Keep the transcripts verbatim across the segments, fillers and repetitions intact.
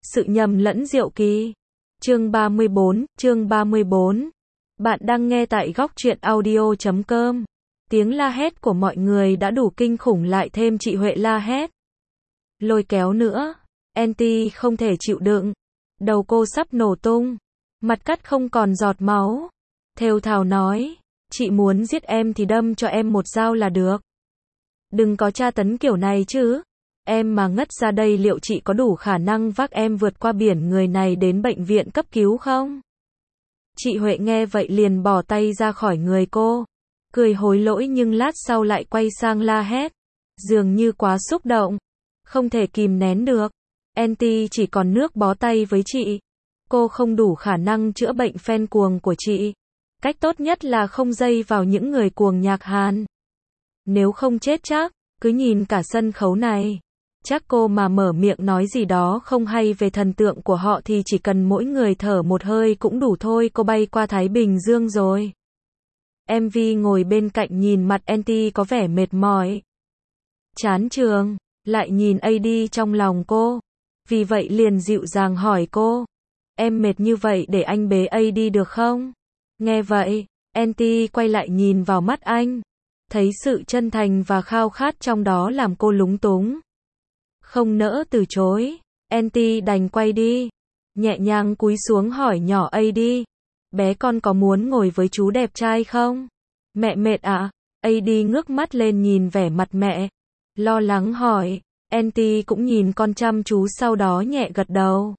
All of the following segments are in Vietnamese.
Sự nhầm lẫn diệu kỳ. Chương ba mươi bốn, chương ba mươi bốn. Bạn đang nghe tại góc truyện audio chấm com. Tiếng la hét của mọi người đã đủ kinh khủng, lại thêm chị Huệ la hét. Lôi kéo nữa. Anty không thể chịu đựng. Đầu cô sắp nổ tung. Mặt cắt không còn giọt máu. Thều thào nói. Chị muốn giết em thì đâm cho em một dao là được. Đừng có tra tấn kiểu này chứ. Em mà ngất ra đây liệu chị có đủ khả năng vác em vượt qua biển người này đến bệnh viện cấp cứu không? Chị Huệ nghe vậy liền bỏ tay ra khỏi người cô. Cười hối lỗi nhưng lát sau lại quay sang la hét. Dường như quá xúc động. Không thể kìm nén được. Anty chỉ còn nước bó tay với chị. Cô không đủ khả năng chữa bệnh fan cuồng của chị. Cách tốt nhất là không dây vào những người cuồng nhạc Hàn. Nếu không chết chắc, cứ nhìn cả sân khấu này. Chắc cô mà mở miệng nói gì đó không hay về thần tượng của họ thì chỉ cần mỗi người thở một hơi cũng đủ thôi, cô bay qua Thái Bình Dương rồi. em vê ngồi bên cạnh nhìn mặt Anty có vẻ mệt mỏi. Chán trường, lại nhìn a đê trong lòng cô. Vì vậy liền dịu dàng hỏi cô. Em mệt như vậy để anh bế a đê được không? Nghe vậy, Anty quay lại nhìn vào mắt anh. Thấy sự chân thành và khao khát trong đó làm cô lúng túng. Không nỡ từ chối, Anty đành quay đi. Nhẹ nhàng cúi xuống hỏi nhỏ a đê. Bé con có muốn ngồi với chú đẹp trai không? Mẹ mệt ạ? À? a đê ngước mắt lên nhìn vẻ mặt mẹ. Lo lắng hỏi. Anty cũng nhìn con chăm chú sau đó nhẹ gật đầu.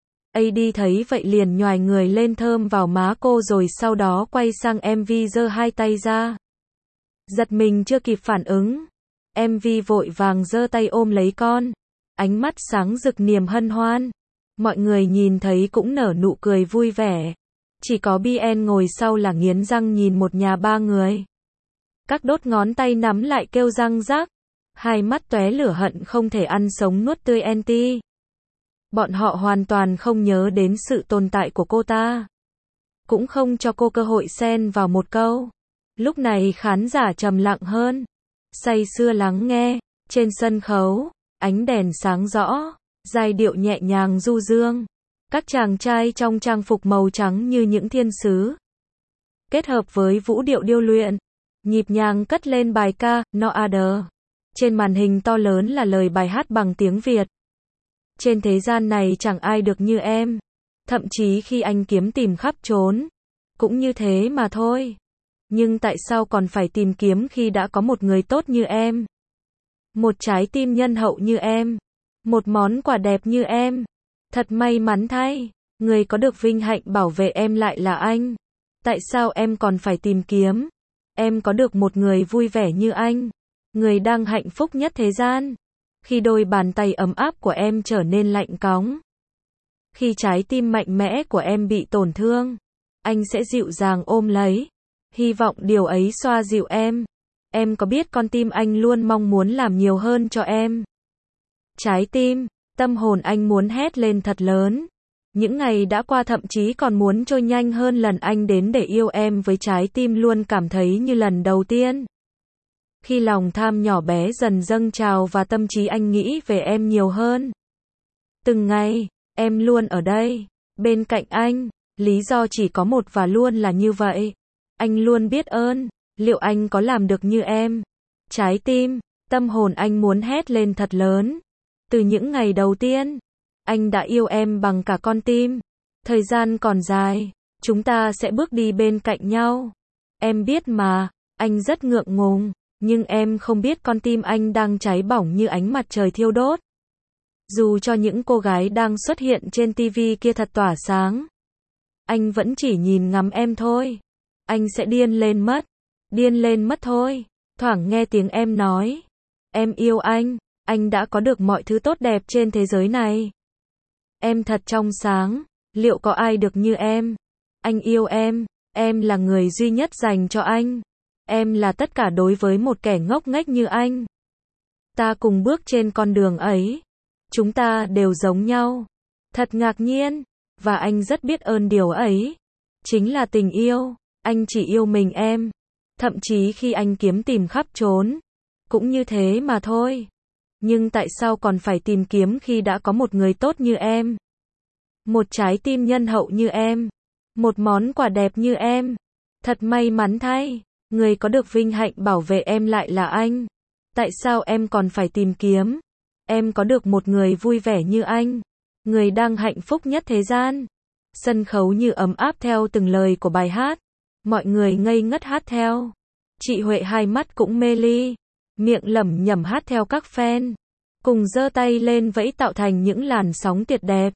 a đê thấy vậy liền nhoài người lên thơm vào má cô rồi sau đó quay sang em vê giơ hai tay ra. Giật mình chưa kịp phản ứng. em vê vội vàng giơ tay ôm lấy con. Ánh mắt sáng rực niềm hân hoan. Mọi người nhìn thấy cũng nở nụ cười vui vẻ. Chỉ có bê en ngồi sau là nghiến răng nhìn một nhà ba người. Các đốt ngón tay nắm lại kêu răng rác. Hai mắt tóe lửa hận không thể ăn sống nuốt tươi Anty. Bọn họ hoàn toàn không nhớ đến sự tồn tại của cô ta. Cũng không cho cô cơ hội xen vào một câu. Lúc này khán giả trầm lặng hơn. Say sưa lắng nghe. Trên sân khấu, ánh đèn sáng rõ, giai điệu nhẹ nhàng du dương. Các chàng trai trong trang phục màu trắng như những thiên sứ. Kết hợp với vũ điệu điêu luyện, nhịp nhàng cất lên bài ca, No Other. Trên màn hình to lớn là lời bài hát bằng tiếng Việt. Trên thế gian này chẳng ai được như em. Thậm chí khi anh kiếm tìm khắp trốn, cũng như thế mà thôi. Nhưng tại sao còn phải tìm kiếm khi đã có một người tốt như em? Một trái tim nhân hậu như em. Một món quà đẹp như em. Thật may mắn thay. Người có được vinh hạnh bảo vệ em lại là anh. Tại sao em còn phải tìm kiếm? Em có được một người vui vẻ như anh. Người đang hạnh phúc nhất thế gian. Khi đôi bàn tay ấm áp của em trở nên lạnh cóng. Khi trái tim mạnh mẽ của em bị tổn thương. Anh sẽ dịu dàng ôm lấy. Hy vọng điều ấy xoa dịu em. Em có biết con tim anh luôn mong muốn làm nhiều hơn cho em. Trái tim, tâm hồn anh muốn hét lên thật lớn. Những ngày đã qua thậm chí còn muốn trôi nhanh hơn lần anh đến để yêu em với trái tim luôn cảm thấy như lần đầu tiên. Khi lòng tham nhỏ bé dần dâng trào và tâm trí anh nghĩ về em nhiều hơn. Từng ngày, em luôn ở đây, bên cạnh anh. Lý do chỉ có một và luôn là như vậy. Anh luôn biết ơn. Liệu anh có làm được như em? Trái tim, tâm hồn anh muốn hét lên thật lớn. Từ những ngày đầu tiên, anh đã yêu em bằng cả con tim. Thời gian còn dài, chúng ta sẽ bước đi bên cạnh nhau. Em biết mà, anh rất ngượng ngùng, nhưng em không biết con tim anh đang cháy bỏng như ánh mặt trời thiêu đốt. Dù cho những cô gái đang xuất hiện trên ti vi kia thật tỏa sáng, anh vẫn chỉ nhìn ngắm em thôi. Anh sẽ điên lên mất. Điên lên mất thôi. Thoảng nghe tiếng em nói. Em yêu anh. Anh đã có được mọi thứ tốt đẹp trên thế giới này. Em thật trong sáng. Liệu có ai được như em? Anh yêu em. Em là người duy nhất dành cho anh. Em là tất cả đối với một kẻ ngốc nghếch như anh. Ta cùng bước trên con đường ấy. Chúng ta đều giống nhau. Thật ngạc nhiên. Và anh rất biết ơn điều ấy. Chính là tình yêu. Anh chỉ yêu mình em. Thậm chí khi anh kiếm tìm khắp trốn. Cũng như thế mà thôi. Nhưng tại sao còn phải tìm kiếm khi đã có một người tốt như em? Một trái tim nhân hậu như em. Một món quà đẹp như em. Thật may mắn thay. Người có được vinh hạnh bảo vệ em lại là anh. Tại sao em còn phải tìm kiếm? Em có được một người vui vẻ như anh. Người đang hạnh phúc nhất thế gian. Sân khấu như ấm áp theo từng lời của bài hát. Mọi người ngây ngất hát theo. Chị Huệ hai mắt cũng mê ly. Miệng lẩm nhẩm hát theo các fan. Cùng giơ tay lên vẫy tạo thành những làn sóng tuyệt đẹp.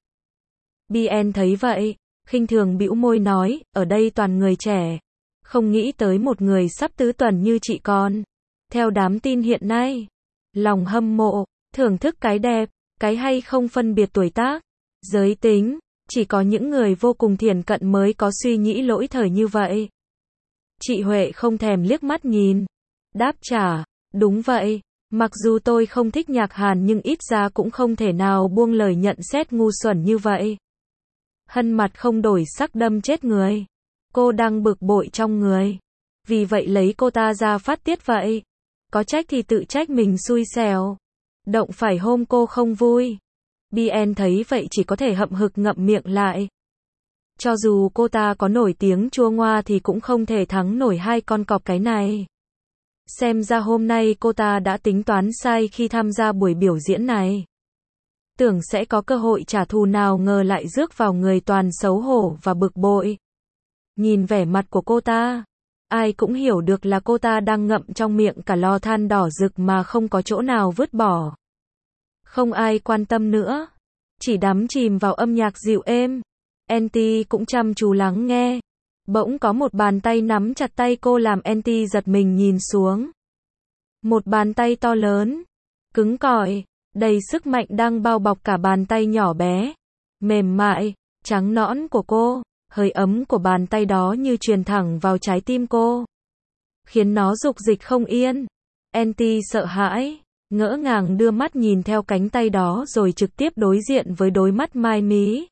bê en thấy vậy, khinh thường bĩu môi nói, ở đây toàn người trẻ. Không nghĩ tới một người sắp tứ tuần như chị con. Theo đám tin hiện nay, lòng hâm mộ, thưởng thức cái đẹp, cái hay không phân biệt tuổi tác, giới tính, chỉ có những người vô cùng thiển cận mới có suy nghĩ lỗi thời như vậy. Chị Huệ không thèm liếc mắt nhìn. Đáp trả, đúng vậy, mặc dù tôi không thích nhạc Hàn nhưng ít ra cũng không thể nào buông lời nhận xét ngu xuẩn như vậy. Hân mặt không đổi sắc đâm chết người. Cô đang bực bội trong người. Vì vậy lấy cô ta ra phát tiết vậy. Có trách thì tự trách mình xui xẻo. Động phải hôm cô không vui. bê en thấy vậy chỉ có thể hậm hực ngậm miệng lại. Cho dù cô ta có nổi tiếng chua ngoa thì cũng không thể thắng nổi hai con cọp cái này. Xem ra hôm nay cô ta đã tính toán sai khi tham gia buổi biểu diễn này. Tưởng sẽ có cơ hội trả thù nào ngờ lại rước vào người toàn xấu hổ và bực bội. Nhìn vẻ mặt của cô ta, ai cũng hiểu được là cô ta đang ngậm trong miệng cả lò than đỏ rực mà không có chỗ nào vứt bỏ. Không ai quan tâm nữa, chỉ đắm chìm vào âm nhạc dịu êm. en tê cũng chăm chú lắng nghe. Bỗng có một bàn tay nắm chặt tay cô làm en tê giật mình nhìn xuống. Một bàn tay to lớn, cứng cỏi, đầy sức mạnh đang bao bọc cả bàn tay nhỏ bé, mềm mại, trắng nõn của cô. Hơi ấm của bàn tay đó như truyền thẳng vào trái tim cô, khiến nó dục dịch không yên. en tê sợ hãi, ngỡ ngàng đưa mắt nhìn theo cánh tay đó rồi trực tiếp đối diện với đôi mắt mai mí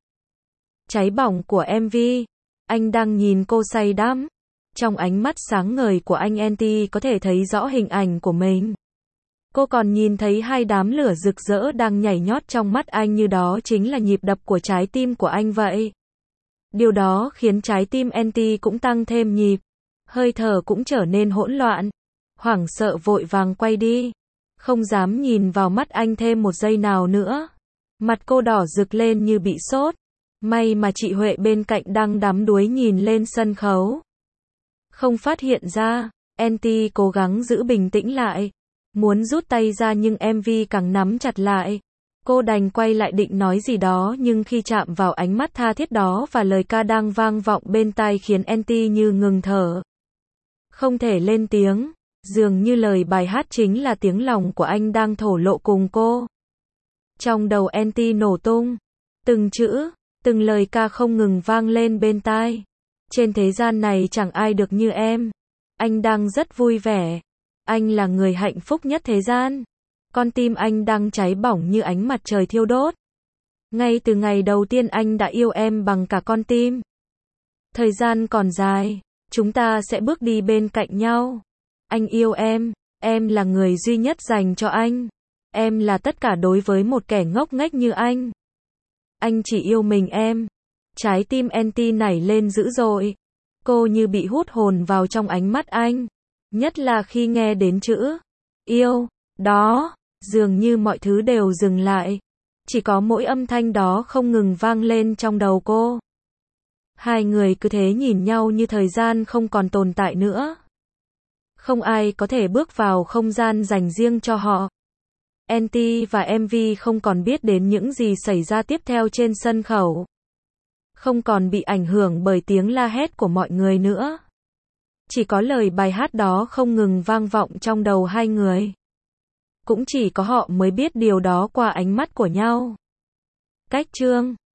cháy bỏng của em vê. Anh đang nhìn cô say đắm. Trong ánh mắt sáng ngời của anh, en tê có thể thấy rõ hình ảnh của mình. Cô còn nhìn thấy hai đám lửa rực rỡ đang nhảy nhót trong mắt anh, như đó chính là nhịp đập của trái tim của anh vậy. Điều đó khiến trái tim en tê cũng tăng thêm nhịp. Hơi thở cũng trở nên hỗn loạn. Hoảng sợ vội vàng quay đi. Không dám nhìn vào mắt anh thêm một giây nào nữa. Mặt cô đỏ rực lên như bị sốt. May mà chị Huệ bên cạnh đang đắm đuối nhìn lên sân khấu. Không phát hiện ra, en tê cố gắng giữ bình tĩnh lại. Muốn rút tay ra nhưng em vê càng nắm chặt lại. Cô đành quay lại định nói gì đó nhưng khi chạm vào ánh mắt tha thiết đó và lời ca đang vang vọng bên tai khiến en tê như ngừng thở. Không thể lên tiếng, dường như lời bài hát chính là tiếng lòng của anh đang thổ lộ cùng cô. Trong đầu en tê nổ tung, từng chữ, từng lời ca không ngừng vang lên bên tai. Trên thế gian này chẳng ai được như em. Anh đang rất vui vẻ. Anh là người hạnh phúc nhất thế gian. Con tim anh đang cháy bỏng như ánh mặt trời thiêu đốt. Ngay từ ngày đầu tiên anh đã yêu em bằng cả con tim. Thời gian còn dài, chúng ta sẽ bước đi bên cạnh nhau. Anh yêu em, em là người duy nhất dành cho anh. Em là tất cả đối với một kẻ ngốc nghếch như anh. Anh chỉ yêu mình em. Trái tim en tê nảy lên dữ dội. Cô như bị hút hồn vào trong ánh mắt anh. Nhất là khi nghe đến chữ yêu, đó, dường như mọi thứ đều dừng lại. Chỉ có mỗi âm thanh đó không ngừng vang lên trong đầu cô. Hai người cứ thế nhìn nhau như thời gian không còn tồn tại nữa. Không ai có thể bước vào không gian dành riêng cho họ. en tê và em vê không còn biết đến những gì xảy ra tiếp theo trên sân khấu. Không còn bị ảnh hưởng bởi tiếng la hét của mọi người nữa. Chỉ có lời bài hát đó không ngừng vang vọng trong đầu hai người. Cũng chỉ có họ mới biết điều đó qua ánh mắt của nhau. Cách chương